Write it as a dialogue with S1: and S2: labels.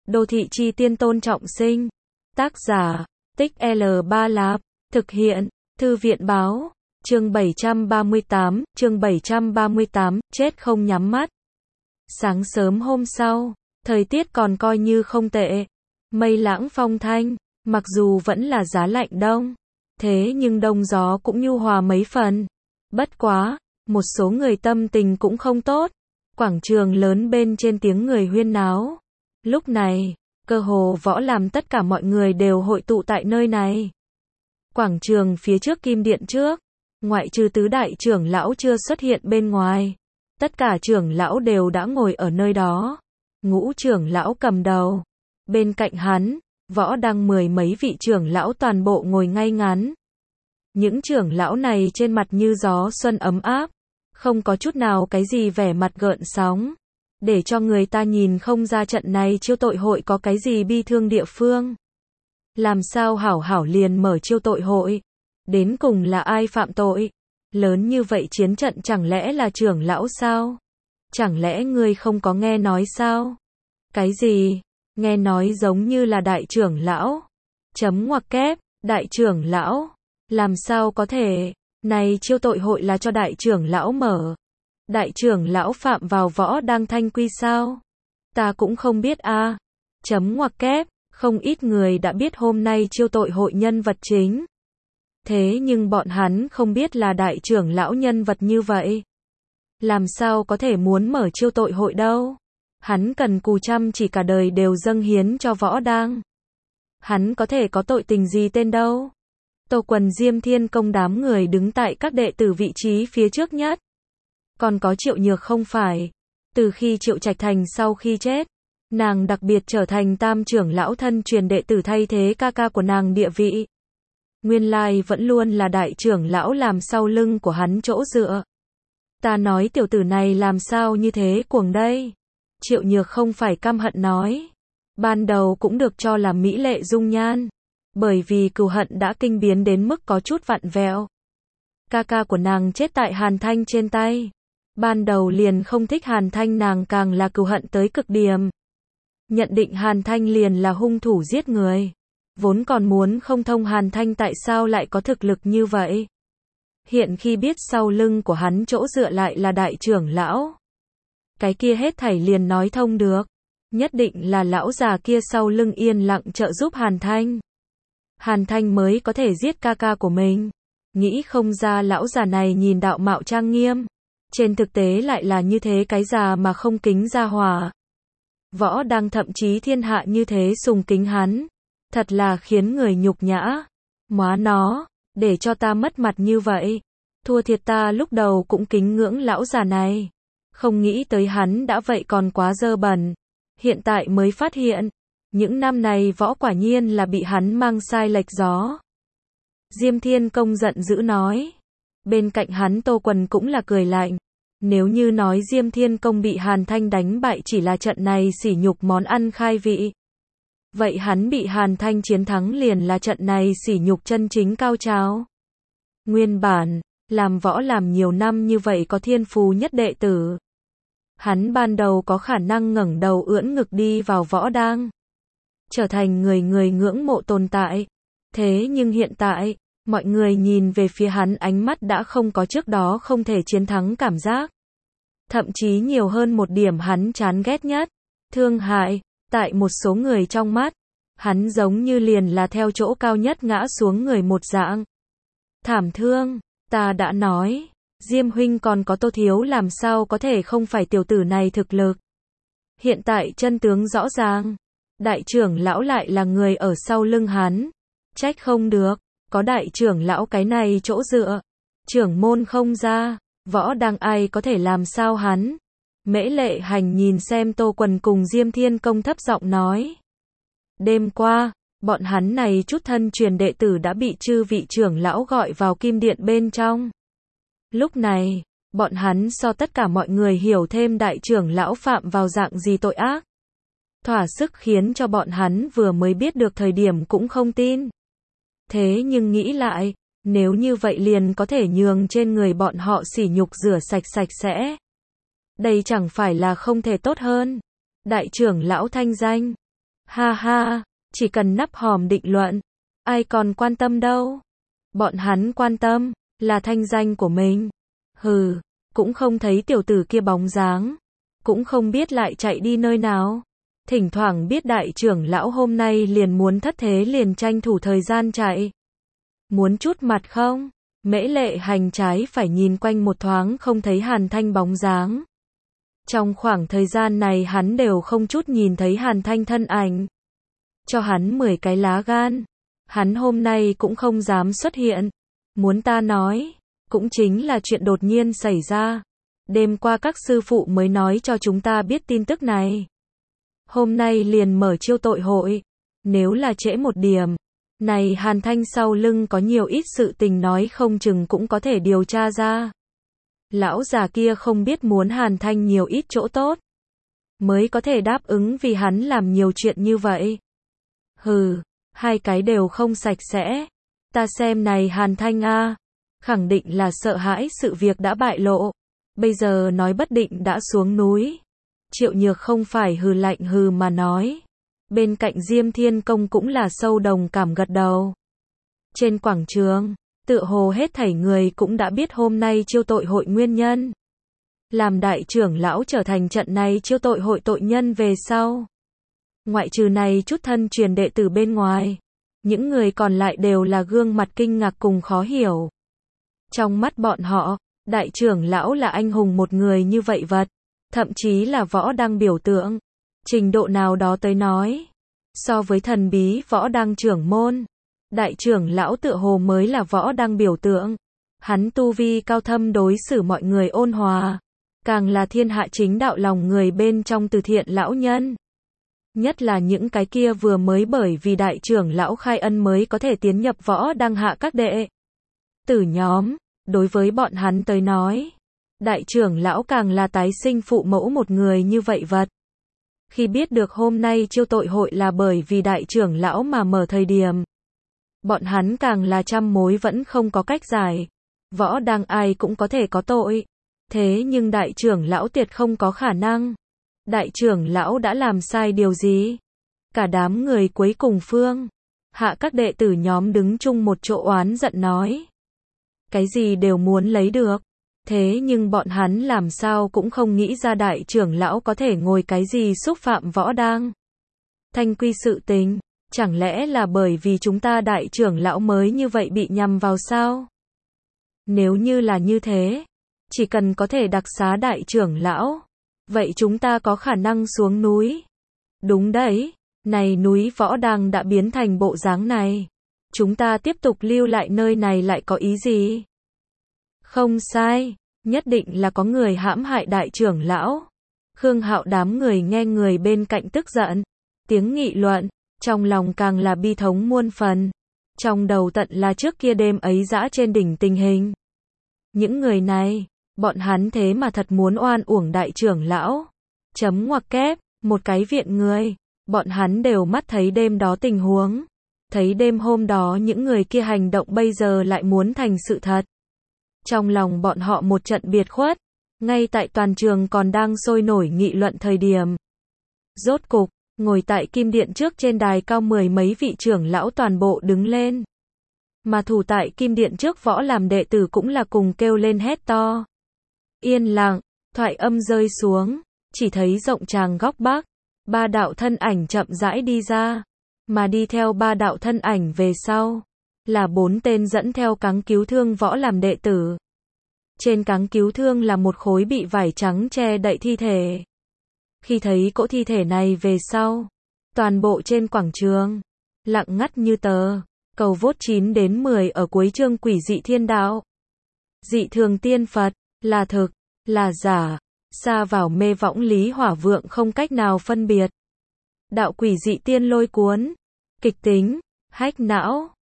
S1: Đô thị chi tiên Tôn Trọng Sinh. Tác giả, Tích L Ba Lạp. Thực hiện, Thư viện báo. Chương 738, chết không nhắm mắt. Sáng sớm hôm sau, thời tiết còn coi như không tệ. Mây lãng phong thanh, mặc dù vẫn là giá lạnh đông, thế nhưng đông gió cũng nhu hòa mấy phần. Bất quá, một số người tâm tình cũng không tốt. Quảng trường lớn bên trên tiếng người huyên náo. Lúc này, cơ hồ võ làm tất cả mọi người đều hội tụ tại nơi này. Quảng trường phía trước kim điện trước, ngoại trừ tứ đại trưởng lão chưa xuất hiện bên ngoài. Tất cả trưởng lão đều đã ngồi ở nơi đó. Ngũ trưởng lão cầm đầu. Bên cạnh hắn, võ đang mười mấy vị trưởng lão toàn bộ ngồi ngay ngắn. Những trưởng lão này trên mặt như gió xuân ấm áp, không có chút nào cái gì vẻ mặt gợn sóng, để cho người ta nhìn không ra trận này chiêu tội hội có cái gì bi thương địa phương. Làm sao hảo hảo liền mở chiêu tội hội? Đến cùng là ai phạm tội? Lớn như vậy chiến trận chẳng lẽ là trưởng lão sao? Chẳng lẽ ngươi không có nghe nói sao? Cái gì? Nghe nói giống như là đại trưởng lão. Chấm ngoặc kép, đại trưởng lão. Làm sao có thể? Này chiêu tội hội là cho đại trưởng lão mở. Đại trưởng lão phạm vào võ đang thanh quy sao? Ta cũng không biết a. Chấm ngoặc kép, không ít người đã biết hôm nay chiêu tội hội nhân vật chính. Thế nhưng bọn hắn không biết là đại trưởng lão nhân vật như vậy. Làm sao có thể muốn mở chiêu tội hội đâu? Hắn cần cù chăm chỉ cả đời đều dâng hiến cho võ đang. Hắn có thể có tội tình gì tên đâu? Tô Quần Diêm Thiên Công đám người đứng tại các đệ tử vị trí phía trước nhất. Còn có Triệu Nhược không phải. Từ khi Triệu Trạch Thành sau khi chết, nàng đặc biệt trở thành tam trưởng lão thân truyền đệ tử thay thế ca ca của nàng địa vị. Nguyên lai vẫn luôn là đại trưởng lão làm sau lưng của hắn chỗ dựa. Ta nói tiểu tử này làm sao như thế cuồng đây? Triệu Nhược không phải căm hận nói. Ban đầu cũng được cho là mỹ lệ dung nhan. Bởi vì cừu hận đã kinh biến đến mức có chút vặn vẹo. Ca ca của nàng chết tại Hàn Thanh trên tay. Ban đầu liền không thích Hàn Thanh, nàng càng là cừu hận tới cực điểm. Nhận định Hàn Thanh liền là hung thủ giết người. Vốn còn muốn không thông Hàn Thanh tại sao lại có thực lực như vậy. Hiện khi biết sau lưng của hắn chỗ dựa lại là đại trưởng lão. Cái kia hết thảy liền nói thông được. Nhất định là lão già kia sau lưng yên lặng trợ giúp Hàn Thanh. Hàn Thanh mới có thể giết ca ca của mình. Nghĩ không ra lão già này nhìn đạo mạo trang nghiêm. Trên thực tế lại là như thế cái già mà không kính gia hỏa. Võ đang thậm chí thiên hạ như thế sùng kính hắn. Thật là khiến người nhục nhã. Móa nó, để cho ta mất mặt như vậy. Thua thiệt ta lúc đầu cũng kính ngưỡng lão già này. Không nghĩ tới hắn đã vậy còn quá dơ bẩn. Hiện tại mới phát hiện. Những năm này võ quả nhiên là bị hắn mang sai lệch gió. Diêm Thiên Công giận dữ nói. Bên cạnh hắn Tô Quần cũng là cười lạnh. Nếu như nói Diêm Thiên Công bị Hàn Thanh đánh bại chỉ là trận này sỉ nhục món ăn khai vị. Vậy hắn bị Hàn Thanh chiến thắng liền là trận này sỉ nhục chân chính cao trào. Nguyên bản, làm võ làm nhiều năm như vậy có thiên phú nhất đệ tử. Hắn ban đầu có khả năng ngẩng đầu ưỡn ngực đi vào võ đang. Trở thành người ngưỡng mộ tồn tại. Thế nhưng hiện tại, mọi người nhìn về phía hắn ánh mắt đã không có trước đó không thể chiến thắng cảm giác. Thậm chí nhiều hơn một điểm hắn chán ghét nhất. Thương hại, tại một số người trong mắt. Hắn giống như liền là theo chỗ cao nhất ngã xuống người một dạng. Thảm thương, ta đã nói. Diêm huynh còn có Tô thiếu làm sao có thể không phải tiểu tử này thực lực. Hiện tại chân tướng rõ ràng. Đại trưởng lão lại là người ở sau lưng hắn. Trách không được, có đại trưởng lão cái này chỗ dựa. Trưởng môn không ra, võ đang ai có thể làm sao hắn. Mễ Lệ Hành nhìn xem Tô Quần cùng Diêm Thiên Công thấp giọng nói. Đêm qua, bọn hắn này chút thân truyền đệ tử đã bị chư vị trưởng lão gọi vào kim điện bên trong. Lúc này, bọn hắn so tất cả mọi người hiểu thêm đại trưởng lão phạm vào dạng gì tội ác. Thỏa sức khiến cho bọn hắn vừa mới biết được thời điểm cũng không tin. Thế nhưng nghĩ lại, nếu như vậy liền có thể nhường trên người bọn họ sỉ nhục rửa sạch sạch sẽ. Đây chẳng phải là không thể tốt hơn. Đại trưởng lão thanh danh. Ha ha, chỉ cần nắp hòm định luận, ai còn quan tâm đâu. Bọn hắn quan tâm, là thanh danh của mình. Hừ, cũng không thấy tiểu tử kia bóng dáng. Cũng không biết lại chạy đi nơi nào. Thỉnh thoảng biết đại trưởng lão hôm nay liền muốn thất thế liền tranh thủ thời gian chạy. Muốn chút mặt không? Mễ Lệ Hành trái phải nhìn quanh một thoáng không thấy Hàn Thanh bóng dáng. Trong khoảng thời gian này hắn đều không chút nhìn thấy Hàn Thanh thân ảnh. Cho hắn 10 cái lá gan. Hắn hôm nay cũng không dám xuất hiện. Muốn ta nói, cũng chính là chuyện đột nhiên xảy ra. Đêm qua các sư phụ mới nói cho chúng ta biết tin tức này. Hôm nay liền mở chiêu tội hội. Nếu là trễ một điểm, này Hàn Thanh sau lưng có nhiều ít sự tình nói không chừng cũng có thể điều tra ra. Lão già kia không biết muốn Hàn Thanh nhiều ít chỗ tốt, mới có thể đáp ứng vì hắn làm nhiều chuyện như vậy. Hừ, hai cái đều không sạch sẽ. Ta xem này Hàn Thanh a, khẳng định là sợ hãi sự việc đã bại lộ. Bây giờ nói bất định đã xuống núi. Triệu Nhược không phải hừ lạnh hừ mà nói. Bên cạnh Diêm Thiên Công cũng là sâu đồng cảm gật đầu. Trên quảng trường, tựa hồ hết thảy người cũng đã biết hôm nay chiêu tội hội nguyên nhân. Làm đại trưởng lão trở thành trận này chiêu tội hội tội nhân về sau. Ngoại trừ này chút thân truyền đệ tử bên ngoài, những người còn lại đều là gương mặt kinh ngạc cùng khó hiểu. Trong mắt bọn họ, đại trưởng lão là anh hùng một người như vậy vật, thậm chí là võ đăng biểu tượng. Trình độ nào đó tới nói, so với thần bí võ đăng trưởng môn, đại trưởng lão tựa hồ mới là võ đăng biểu tượng. Hắn tu vi cao thâm đối xử mọi người ôn hòa, càng là thiên hạ chính đạo lòng người bên trong từ thiện lão nhân. Nhất là những cái kia vừa mới bởi vì đại trưởng lão khai ân mới có thể tiến nhập võ đăng hạ các đệ tử nhóm, đối với bọn hắn tới nói, đại trưởng lão càng là tái sinh phụ mẫu một người như vậy vật. Khi biết được hôm nay chiêu tội hội là bởi vì đại trưởng lão mà mở thời điểm, bọn hắn càng là trăm mối vẫn không có cách giải. Võ đăng ai cũng có thể có tội, thế nhưng đại trưởng lão tuyệt không có khả năng. Đại trưởng lão đã làm sai điều gì? Cả đám người cuối cùng phương hạ các đệ tử nhóm đứng chung một chỗ oán giận nói. Cái gì đều muốn lấy được. Thế nhưng bọn hắn làm sao cũng không nghĩ ra đại trưởng lão có thể ngồi cái gì xúc phạm võ đăng thanh quy sự tình. Chẳng lẽ là bởi vì chúng ta đại trưởng lão mới như vậy bị nhằm vào sao? Nếu như là như thế, chỉ cần có thể đặc xá đại trưởng lão, vậy chúng ta có khả năng xuống núi. Đúng đấy, này núi võ đăng đã biến thành bộ dáng này. Chúng ta tiếp tục lưu lại nơi này lại có ý gì? Không sai, nhất định là có người hãm hại đại trưởng lão. Khương Hạo đám người nghe người bên cạnh tức giận, tiếng nghị luận, trong lòng càng là bi thống muôn phần. Trong đầu tận là trước kia đêm ấy dã trên đỉnh tình hình. Những người này, bọn hắn thế mà thật muốn oan uổng đại trưởng lão. Chấm ngoặc kép, một cái viện người, bọn hắn đều mắt thấy đêm đó tình huống. Thấy đêm hôm đó những người kia hành động bây giờ lại muốn thành sự thật. Trong lòng bọn họ một trận biệt khuất, ngay tại toàn trường còn đang sôi nổi nghị luận thời điểm. Rốt cục, ngồi tại kim điện trước trên đài cao 10 mấy vị trưởng lão toàn bộ đứng lên. Mà thủ tại kim điện trước võ làm đệ tử cũng là cùng kêu lên hét to. Yên lặng, thoại âm rơi xuống, chỉ thấy rộng tràng góc bắc, ba đạo thân ảnh chậm rãi đi ra, mà đi theo ba đạo thân ảnh về sau, là 4 tên dẫn theo cáng cứu thương võ làm đệ tử. Trên cáng cứu thương là một khối bị vải trắng che đậy thi thể. Khi thấy cỗ thi thể này về sau, toàn bộ trên quảng trường, lặng ngắt như tờ. Cầu vốt 9 đến 10 ở cuối chương quỷ dị thiên đạo. Dị thường tiên Phật, là thực, là giả, xa vào mê võng lý hỏa vượng không cách nào phân biệt. Đạo quỷ dị tiên lôi cuốn, kịch tính, hách não.